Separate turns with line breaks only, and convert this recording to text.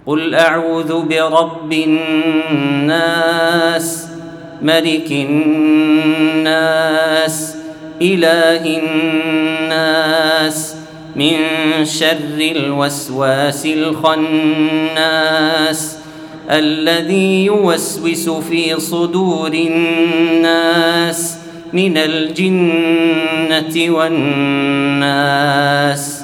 قل أعوذ برب الناس ملك الناس إله الناس من شر الوسواس الخناس الذي يوسوس في صدور الناس من الجنة والناس.